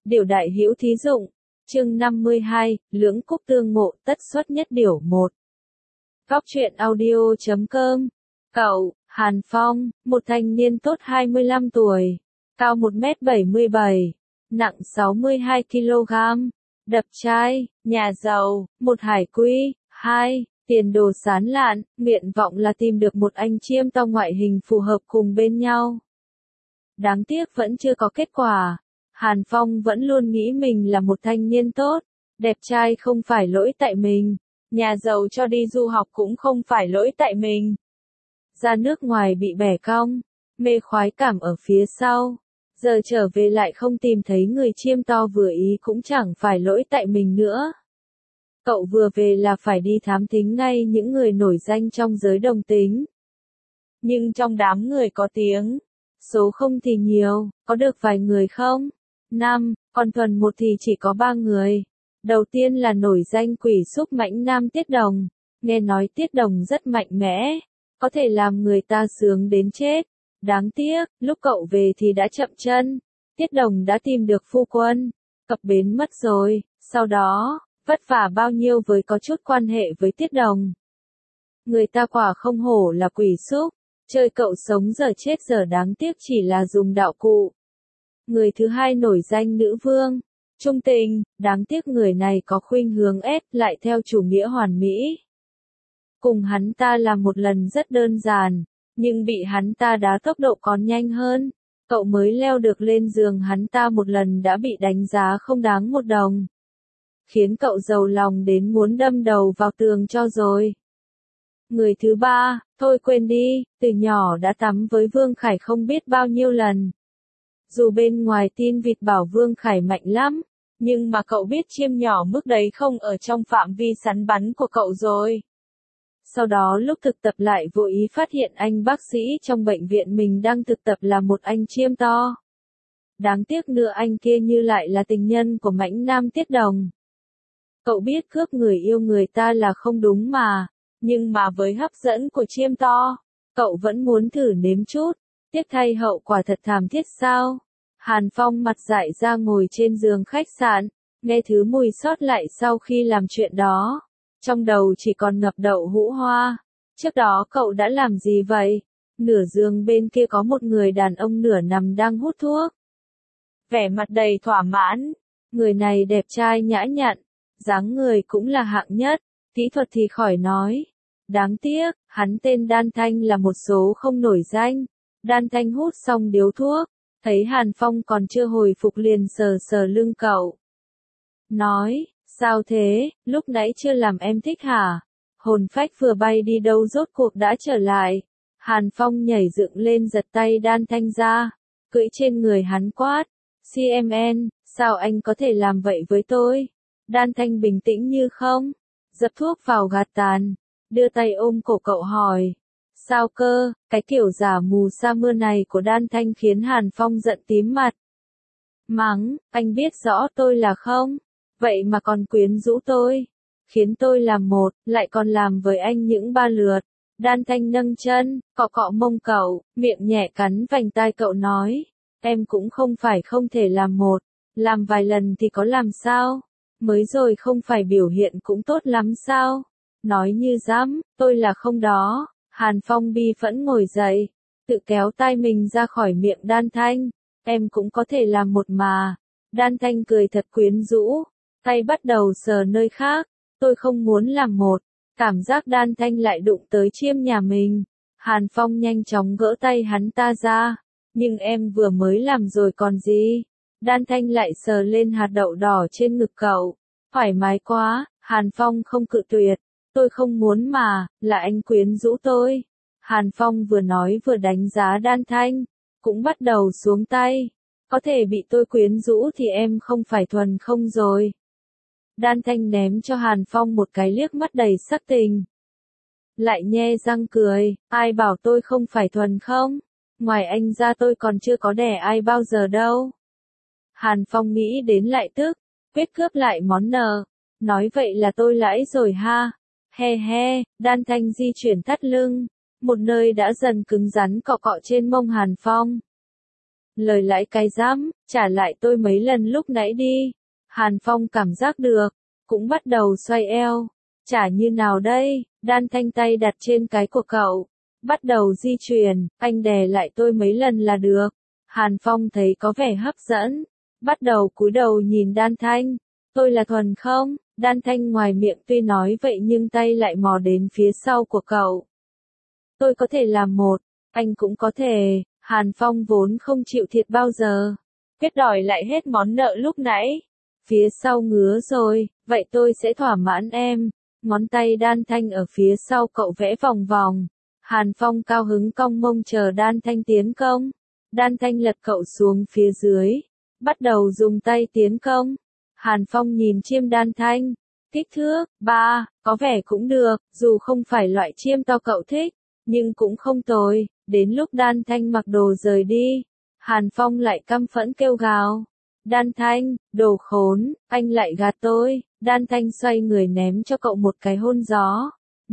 Điều đại hữu thí dụng. Chương 52, Lưỡng Cúc Tương Ngộ, tất xuất nhất điều 1. Góc truyện audio.com. Cậu, Hàn Phong, một thanh niên tốt 25 tuổi, cao 1m77, nặng 62 kg, đập trai, nhà giàu, một hải quy, 2, tiền đồ sáng lạn, nguyện vọng là tìm được một anh chiêm to ngoại hình phù hợp cùng bên nhau. Đáng tiếc vẫn chưa có kết quả. Hàn Phong vẫn luôn nghĩ mình là một thanh niên tốt, đẹp trai không phải lỗi tại mình, nhà giàu cho đi du học cũng không phải lỗi tại mình. Ra nước ngoài bị bẻ cong, mê khoái cảm ở phía sau, giờ trở về lại không tìm thấy người chiêm to vừa ý cũng chẳng phải lỗi tại mình nữa. Cậu vừa về là phải đi thám thính ngay những người nổi danh trong giới đồng tính. Nhưng trong đám người có tiếng, số không thì nhiều, có được vài người không? 5, còn thuần một thì chỉ có 3 người. Đầu tiên là nổi danh quỷ xúc mãnh nam Tiết Đồng. Nghe nói Tiết Đồng rất mạnh mẽ, có thể làm người ta sướng đến chết. Đáng tiếc, lúc cậu về thì đã chậm chân. Tiết Đồng đã tìm được phu quân, cập bến mất rồi. Sau đó, vất vả bao nhiêu với có chút quan hệ với Tiết Đồng. Người ta quả không hổ là quỷ xúc, chơi cậu sống giờ chết giờ đáng tiếc chỉ là dùng đạo cụ. Người thứ hai nổi danh nữ vương, Trung Tình, đáng tiếc người này có khuynh hướng ép lại theo chủ nghĩa hoàn mỹ. Cùng hắn ta làm một lần rất đơn giản, nhưng bị hắn ta đá tốc độ còn nhanh hơn. Cậu mới leo được lên giường hắn ta một lần đã bị đánh giá không đáng một đồng. Khiến cậu giàu lòng đến muốn đâm đầu vào tường cho rồi. Người thứ ba, thôi quên đi, từ nhỏ đã tắm với Vương Khải không biết bao nhiêu lần. Dù bên ngoài tin vịt bảo Vương Khải mạnh lắm, nhưng mà cậu biết chiêm nhỏ mức đấy không ở trong phạm vi săn bắn của cậu rồi. Sau đó lúc thực tập lại vô ý phát hiện anh bác sĩ trong bệnh viện mình đang thực tập là một anh chiêm to. Đáng tiếc nữa anh kia như lại là tình nhân của mãnh nam Tiết Đồng. Cậu biết cướp người yêu người ta là không đúng mà, nhưng mà với hấp dẫn của chiêm to, cậu vẫn muốn thử nếm chút. Tiếc thay hậu quả thật thảm thiết sao? Hàn Phong mặt dại ra ngồi trên giường khách sạn, nghe thứ mùi sót lại sau khi làm chuyện đó. Trong đầu chỉ còn ngập đậu hũ hoa. Trước đó cậu đã làm gì vậy? Nửa giường bên kia có một người đàn ông nửa nằm đang hút thuốc. Vẻ mặt đầy thỏa mãn. Người này đẹp trai nhã nhặn, dáng người cũng là hạng nhất, kỹ thuật thì khỏi nói. Đáng tiếc, hắn tên Đan Thanh là một số không nổi danh. Đan Thanh hút xong điếu thuốc, thấy Hàn Phong còn chưa hồi phục liền sờ sờ lưng cậu. Nói, sao thế, lúc nãy chưa làm em thích hả? Hồn phách vừa bay đi đâu rốt cuộc đã trở lại. Hàn Phong nhảy dựng lên giật tay Đan Thanh ra, cưỡi trên người hắn quát. CMN, sao anh có thể làm vậy với tôi? Đan Thanh bình tĩnh như không, dập thuốc vào gạt tàn, đưa tay ôm cổ cậu hỏi. Sao cơ, cái kiểu giả mù sa mưa này của Đan Thanh khiến Hàn Phong giận tím mặt. Mắng, anh biết rõ tôi là không? Vậy mà còn quyến rũ tôi. Khiến tôi làm một, lại còn làm với anh những 3 lượt. Đan Thanh nâng chân, cọ cọ mông cậu, miệng nhẹ cắn vành tai cậu nói. Em cũng không phải không thể làm một, làm vài lần thì có làm sao? Mới rồi không phải biểu hiện cũng tốt lắm sao? Nói như dám, tôi là không đó. Hàn Phong bi phẫn ngồi dậy, tự kéo tai mình ra khỏi miệng Đan Thanh. Em cũng có thể làm một mà. Đan Thanh cười thật quyến rũ, tay bắt đầu sờ nơi khác. Tôi không muốn làm một. Cảm giác Đan Thanh lại đụng tới chiêm nhà mình. Hàn Phong nhanh chóng gỡ tay hắn ta ra. Nhưng em vừa mới làm rồi còn gì? Đan Thanh lại sờ lên hạt đậu đỏ trên ngực cậu. Thoải mái quá, Hàn Phong không cự tuyệt. Tôi không muốn mà, là anh quyến rũ tôi. Hàn Phong vừa nói vừa đánh giá Đan Thanh, cũng bắt đầu xuống tay. Có thể bị tôi quyến rũ thì em không phải thuần không rồi. Đan Thanh ném cho Hàn Phong một cái liếc mắt đầy sắc tình. Lại nhe răng cười, ai bảo tôi không phải thuần không? Ngoài anh ra tôi còn chưa có đẻ ai bao giờ đâu. Hàn Phong nghĩ đến lại tức, quyết cướp lại món nợ. Nói vậy là tôi lãi rồi ha. He he, Đan Thanh di chuyển thắt lưng, một nơi đã dần cứng rắn cọ cọ trên mông Hàn Phong. Lời lãi cái rắm, trả lại tôi mấy lần lúc nãy đi. Hàn Phong cảm giác được, cũng bắt đầu xoay eo. Trả như nào đây? Đan Thanh tay đặt trên cái của cậu. Bắt đầu di chuyển, anh đè lại tôi mấy lần là được. Hàn Phong thấy có vẻ hấp dẫn. Bắt đầu cúi đầu nhìn Đan Thanh. Tôi là Thuần không? Đan Thanh ngoài miệng tuy nói vậy nhưng tay lại mò đến phía sau của cậu. Tôi có thể làm một, anh cũng có thể. Hàn Phong vốn không chịu thiệt bao giờ. Quyết đòi lại hết món nợ lúc nãy. Phía sau ngứa rồi, vậy tôi sẽ thỏa mãn em. Ngón tay Đan Thanh ở phía sau cậu vẽ vòng vòng. Hàn Phong cao hứng cong mông chờ Đan Thanh tiến công. Đan Thanh lật cậu xuống phía dưới. Bắt đầu dùng tay tiến công. Hàn Phong nhìn chiêm Đan Thanh. Kích thước, 3, có vẻ cũng được, dù không phải loại chiêm to cậu thích, nhưng cũng không tồi. Đến lúc Đan Thanh mặc đồ rời đi, Hàn Phong lại căm phẫn kêu gào. Đan Thanh, đồ khốn, anh lại gạt tôi. Đan Thanh xoay người ném cho cậu một cái hôn gió.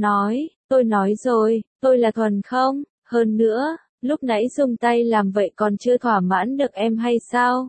Tôi nói rồi, tôi là Thuần không? Hơn nữa, lúc nãy dùng tay làm vậy còn chưa thỏa mãn được em hay sao?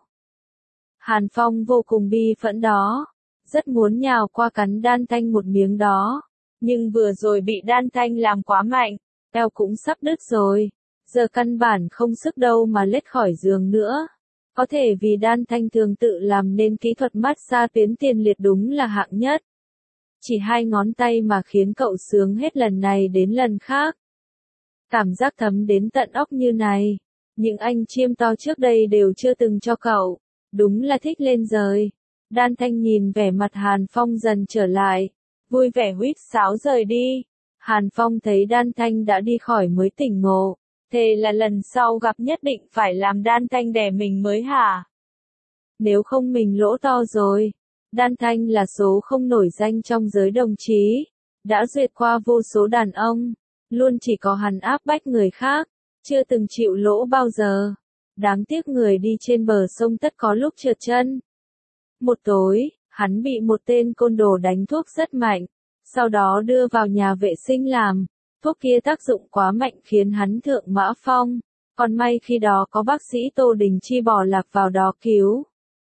Hàn Phong vô cùng bi phẫn đó. Rất muốn nhào qua cắn Đan Thanh một miếng đó. Nhưng vừa rồi bị Đan Thanh làm quá mạnh, eo cũng sắp đứt rồi. Giờ căn bản không sức đâu mà lết khỏi giường nữa. Có thể vì Đan Thanh thường tự làm nên kỹ thuật massage tuyến tiền liệt đúng là hạng nhất. Chỉ 2 ngón tay mà khiến cậu sướng hết lần này đến lần khác. Cảm giác thấm đến tận óc như này. Những anh chiêm to trước đây đều chưa từng cho cậu. Đúng là thích lên rời. Đan Thanh nhìn vẻ mặt Hàn Phong dần trở lại. Vui vẻ huýt sáo rời đi. Hàn Phong thấy Đan Thanh đã đi khỏi mới tỉnh ngộ. Thế là lần sau gặp nhất định phải làm Đan Thanh đè mình mới hả? Nếu không mình lỗ to rồi. Đan Thanh là số không nổi danh trong giới đồng chí. Đã duyệt qua vô số đàn ông. Luôn chỉ có hắn áp bách người khác. Chưa từng chịu lỗ bao giờ. Đáng tiếc người đi trên bờ sông tất có lúc trượt chân. Một tối, hắn bị một tên côn đồ đánh thuốc rất mạnh. Sau đó đưa vào nhà vệ sinh làm. Thuốc kia tác dụng quá mạnh khiến hắn thượng mã phong. Còn may khi đó có bác sĩ Tô Đình Chi bỏ lạc vào đó cứu.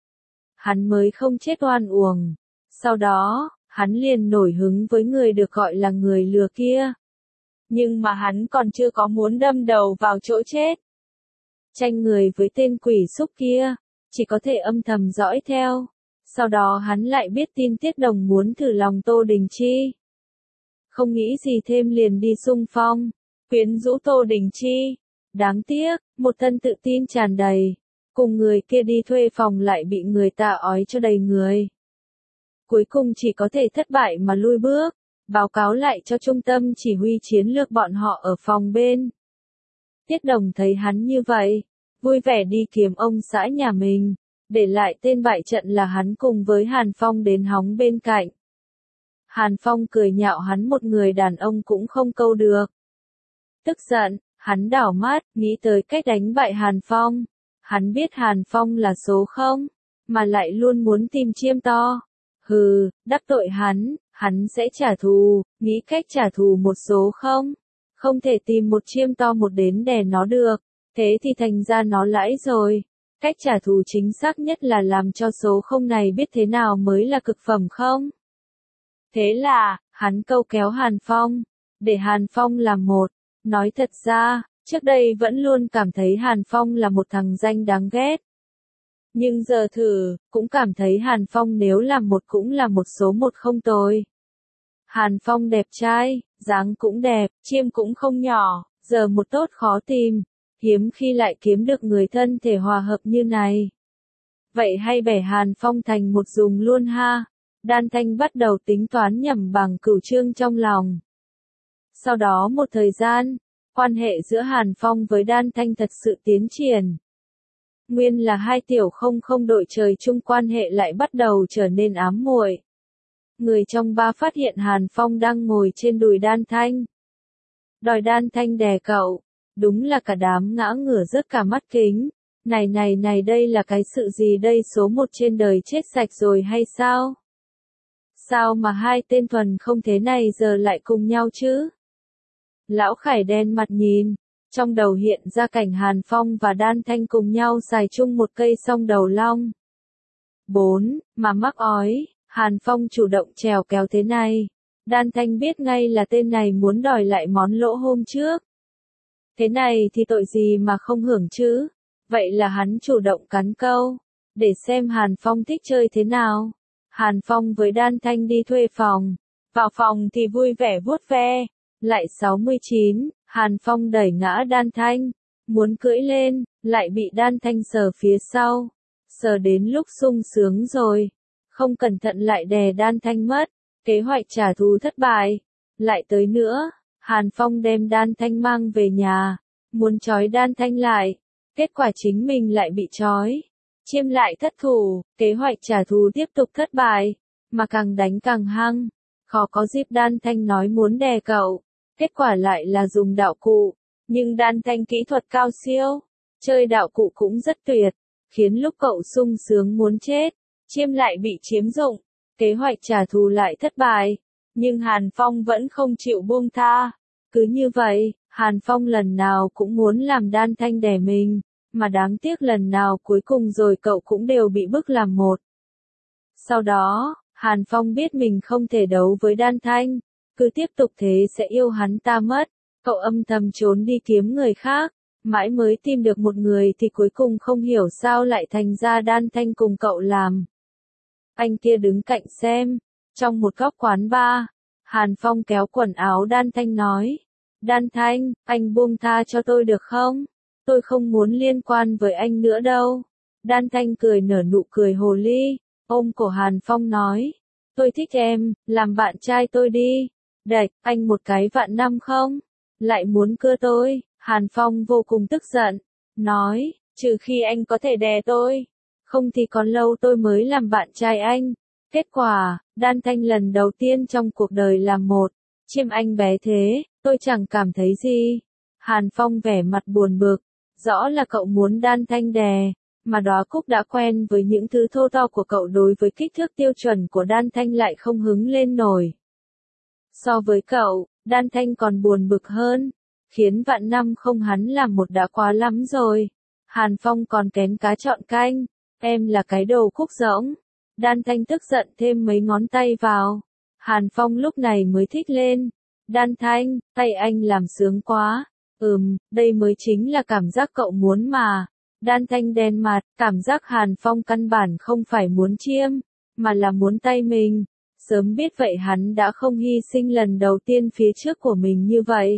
Hắn mới không chết oan uổng. Sau đó, hắn liền nổi hứng với người được gọi là người lừa kia. Nhưng mà hắn còn chưa có muốn đâm đầu vào chỗ chết. Tranh người với tên quỷ xúc kia, chỉ có thể âm thầm dõi theo. Sau đó hắn lại biết tin Tiết Đồng muốn thử lòng Tô Đình Chi. Không nghĩ gì thêm liền đi xung phong, quyến rũ Tô Đình Chi. Đáng tiếc, một thân tự tin tràn đầy. Cùng người kia đi thuê phòng lại bị người ta ói cho đầy người. Cuối cùng chỉ có thể thất bại mà lui bước. Báo cáo lại cho trung tâm chỉ huy chiến lược bọn họ ở phòng bên. Tiết Đồng thấy hắn như vậy, vui vẻ đi kiếm ông xã nhà mình, để lại tên bại trận là hắn cùng với Hàn Phong đến hóng bên cạnh. Hàn Phong cười nhạo hắn một người đàn ông cũng không câu được. Tức giận, hắn đảo mắt, nghĩ tới cách đánh bại Hàn Phong. Hắn biết Hàn Phong là số không, mà lại luôn muốn tìm chiêm to. Hừ, đắc tội hắn sẽ trả thù, nghĩ cách trả thù một số không. Không thể tìm một chiêm to một đến đè nó được, thế thì thành ra nó lãi rồi. Cách trả thù chính xác nhất là làm cho số không này biết thế nào mới là cực phẩm không. Thế là, hắn câu kéo Hàn Phong, để Hàn Phong làm một. Nói thật ra, trước đây vẫn luôn cảm thấy Hàn Phong là một thằng danh đáng ghét. Nhưng giờ thử, cũng cảm thấy Hàn Phong nếu làm một cũng là một số một không tồi. Hàn Phong đẹp trai, dáng cũng đẹp, chiêm cũng không nhỏ, giờ một tốt khó tìm, hiếm khi lại kiếm được người thân thể hòa hợp như này. Vậy hay bẻ Hàn Phong thành một dùng luôn ha. Đan Thanh bắt đầu tính toán nhẩm bằng cửu chương trong lòng. Sau đó một thời gian, quan hệ giữa Hàn Phong với Đan Thanh thật sự tiến triển. Nguyên là 2 tiểu không đội trời chung quan hệ lại bắt đầu trở nên ám muội. Người trong ba phát hiện Hàn Phong đang ngồi trên đùi Đan Thanh. Đòi Đan Thanh đè cậu. Đúng là cả đám ngã ngửa rớt cả mắt kính. Này đây là cái sự gì đây, số một trên đời chết sạch rồi hay sao? Sao mà 2 tên Thuần không thế này giờ lại cùng nhau chứ? Lão Khải đen mặt nhìn. Trong đầu hiện ra cảnh Hàn Phong và Đan Thanh cùng nhau xài chung một cây song đầu long. 4. Mà mắc ói, Hàn Phong chủ động trèo kéo thế này. Đan Thanh biết ngay là tên này muốn đòi lại món lỗ hôm trước. Thế này thì tội gì mà không hưởng chứ? Vậy là hắn chủ động cắn câu, để xem Hàn Phong thích chơi thế nào. Hàn Phong với Đan Thanh đi thuê phòng. Vào phòng thì vui vẻ vuốt ve. Lại 69, Hàn Phong đẩy ngã Đan Thanh. Muốn cưỡi lên, lại bị Đan Thanh sờ phía sau. Sờ đến lúc sung sướng rồi. Không cẩn thận lại đè Đan Thanh mất. Kế hoạch trả thù thất bại. Lại tới nữa, Hàn Phong đem Đan Thanh mang về nhà. Muốn trói Đan Thanh lại. Kết quả chính mình lại bị trói. Chiêm lại thất thủ, kế hoạch trả thù tiếp tục thất bại. Mà càng đánh càng hăng. Khó có dịp Đan Thanh nói muốn đè cậu. Kết quả lại là dùng đạo cụ. Nhưng Đan Thanh kỹ thuật cao siêu. Chơi đạo cụ cũng rất tuyệt. Khiến lúc cậu sung sướng muốn chết. Chiêm lại bị chiếm dụng. Kế hoạch trả thù lại thất bại. Nhưng Hàn Phong vẫn không chịu buông tha. Cứ như vậy, Hàn Phong lần nào cũng muốn làm Đan Thanh đè mình. Mà đáng tiếc lần nào cuối cùng rồi cậu cũng đều bị bức làm một. Sau đó, Hàn Phong biết mình không thể đấu với Đan Thanh. Cứ tiếp tục thế sẽ yêu hắn ta mất. Cậu âm thầm trốn đi kiếm người khác. Mãi mới tìm được một người thì cuối cùng không hiểu sao lại thành ra Đan Thanh cùng cậu làm. Anh kia đứng cạnh xem. Trong một góc quán bar, Hàn Phong kéo quần áo Đan Thanh nói. Đan Thanh, anh buông tha cho tôi được không? Tôi không muốn liên quan với anh nữa đâu. Đan Thanh cười nở nụ cười hồ ly, ôm cổ Hàn Phong nói. Tôi thích em, làm bạn trai tôi đi. Đạch, anh một cái vạn năm không? Lại muốn cưa tôi. Hàn Phong vô cùng tức giận. Nói, trừ khi anh có thể đè tôi. Không thì còn lâu tôi mới làm bạn trai anh. Kết quả, Đan Thanh lần đầu tiên trong cuộc đời làm một. Chiêm anh bé thế, tôi chẳng cảm thấy gì. Hàn Phong vẻ mặt buồn bực. Rõ là cậu muốn Đan Thanh đè. Mà Đóa Cúc đã quen với những thứ thô to của cậu đối với kích thước tiêu chuẩn của Đan Thanh lại không hứng lên nổi. So với cậu, Đan Thanh còn buồn bực hơn. Khiến vạn năm không hắn làm một đã quá lắm rồi. Hàn Phong còn kén cá chọn canh. Em là cái đồ khúc rỗng. Đan Thanh tức giận thêm mấy ngón tay vào. Hàn Phong lúc này mới thích lên. Đan Thanh, tay anh làm sướng quá. Đây mới chính là cảm giác cậu muốn mà. Đan Thanh đen mặt, cảm giác Hàn Phong căn bản không phải muốn chiêm, mà là muốn tay mình. Sớm biết vậy hắn đã không hy sinh lần đầu tiên phía trước của mình như vậy.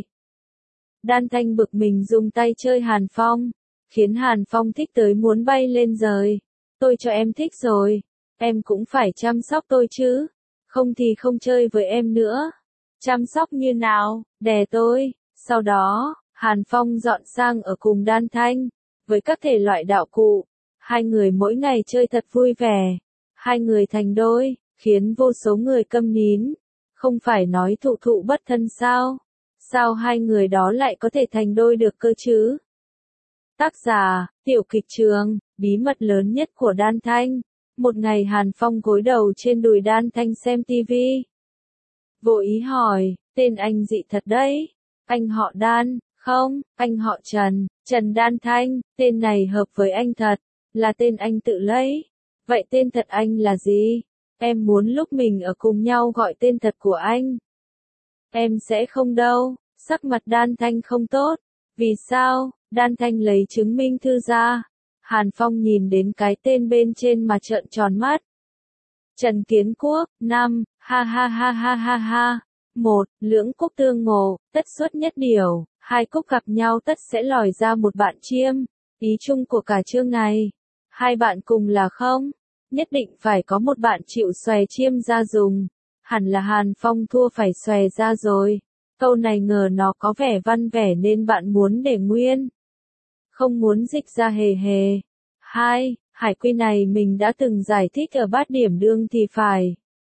Đan Thanh bực mình dùng tay chơi Hàn Phong, khiến Hàn Phong thích tới muốn bay lên rời. Tôi cho em thích rồi, em cũng phải chăm sóc tôi chứ, không thì không chơi với em nữa. Chăm sóc như nào, đè tôi. Sau đó, Hàn Phong dọn sang ở cùng Đan Thanh, với các thể loại đạo cụ. Hai người mỗi ngày chơi thật vui vẻ. Hai người thành đôi, khiến vô số người câm nín. Không phải nói thụ thụ bất thân sao? Sao hai người đó lại có thể thành đôi được cơ chứ? Tác giả, Tiểu Kịch Trường, bí mật lớn nhất của Đan Thanh. Một ngày Hàn Phong gối đầu trên đùi Đan Thanh xem tivi. Vô ý hỏi, tên anh dị thật đấy. Anh họ Đan, không, anh họ Trần, Trần Đan Thanh, tên này hợp với anh thật, là tên anh tự lấy. Vậy tên thật anh là gì? Em muốn lúc mình ở cùng nhau gọi tên thật của anh. Em sẽ không đâu. Sắc mặt Đan Thanh không tốt. Vì sao? Đan Thanh lấy chứng minh thư ra. Hàn Phong nhìn đến cái tên bên trên mà trợn tròn mắt. Trần Kiến Quốc, 5, ha ha ha ha ha ha. 1. Lưỡng cúc tương ngộ, tất xuất nhất điều. Hai cúc gặp nhau tất sẽ lòi ra một bạn chiêm. Ý chung của cả chương này. Hai bạn cùng là không? Nhất định phải có một bạn chịu xòe chiêm ra dùng. Hẳn là Hàn Phong thua phải xòe ra rồi. Câu này ngờ nó có vẻ văn vẻ nên bạn muốn để nguyên. Không muốn dịch ra hề hề. 2. Hải quy này mình đã từng giải thích ở bát điểm đương thì phải.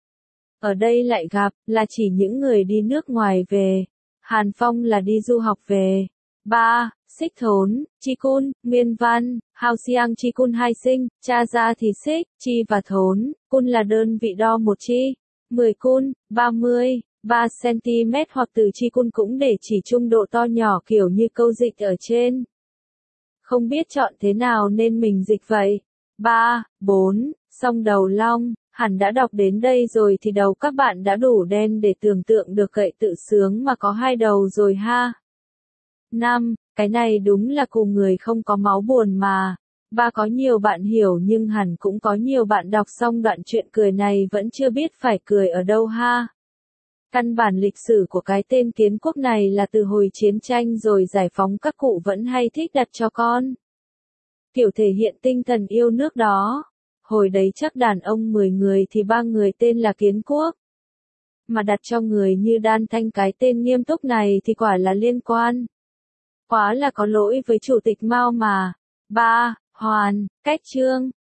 Ở đây lại gặp, là chỉ những người đi nước ngoài về. Hàn Phong là đi du học về. 3. Xích thốn, chi cun, nguyên văn, hào xiang chi cun hai sinh, cha ra thì xích, chi và thốn, cun là đơn vị đo một chi. 10 cun, 30, 3 cm hoặc từ chi cun cũng để chỉ chung độ to nhỏ kiểu như câu dịch ở trên. Không biết chọn thế nào nên mình dịch vậy. 3, 4, song đầu long, hẳn đã đọc đến đây rồi thì đầu các bạn đã đủ đen để tưởng tượng được gậy tự sướng mà có hai đầu rồi ha. 5, cái này đúng là cùng người không có máu buồn mà. Có nhiều bạn hiểu nhưng hẳn cũng có nhiều bạn đọc xong đoạn chuyện cười này vẫn chưa biết phải cười ở đâu ha. Căn bản lịch sử của cái tên kiến quốc này là từ hồi chiến tranh rồi giải phóng các cụ vẫn hay thích đặt cho con. Kiểu thể hiện tinh thần yêu nước đó. Hồi đấy chắc đàn ông 10 người thì 3 người tên là kiến quốc. Mà đặt cho người như Đan Thanh cái tên nghiêm túc này thì quả là liên quan. Quá là có lỗi với chủ tịch Mao mà. 3. Hoàn, cách chương.